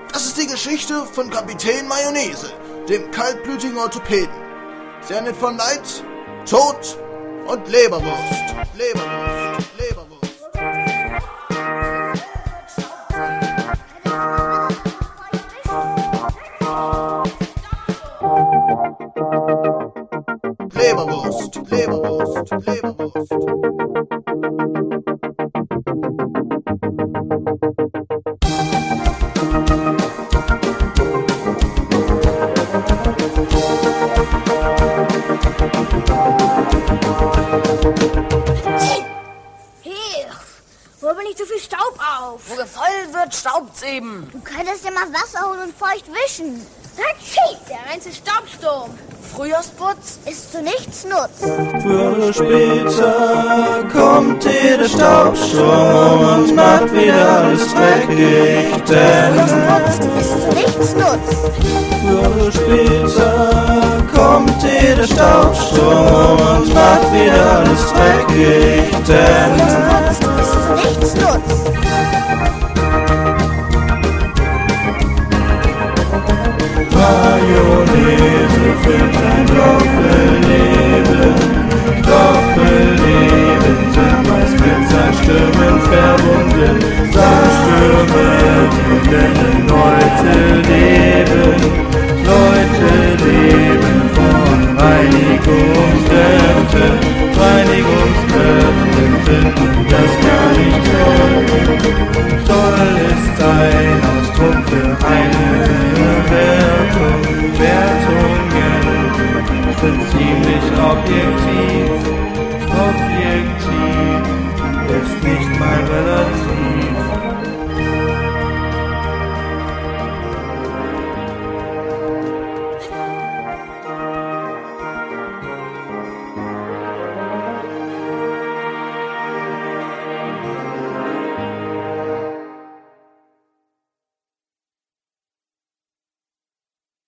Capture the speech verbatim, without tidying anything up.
Das ist die Geschichte von Kapitän Mayonnaise, dem kaltblütigen Orthopäden. Sehr nett von Leid, Tod und Leberwurst. Leberwurst, Leberwurst. Leberwurst, Leberwurst, Leberwurst. Hol mir nicht so viel Staub auf. Wo gefallen wird, staubt's eben. Du könntest ja mal Wasser holen und feucht wischen. Hatschi, der reinste Staubsturm. Frühjahrsputz ist zu nichts Nutz. Früher oder später kommt jeder Staubsturm und macht wieder alles dreckig, denn Frühjahrsputz ist zu nichts Nutz. Früher oder später kommt jeder Staubsturm und macht wieder alles dreckig, denn Frühjahrsputz ist zu nichts Nutz. Mayonnaise für ein Doppelleben, Doppelleben, damals mit Sandstürmen verbunden, Sandstürmen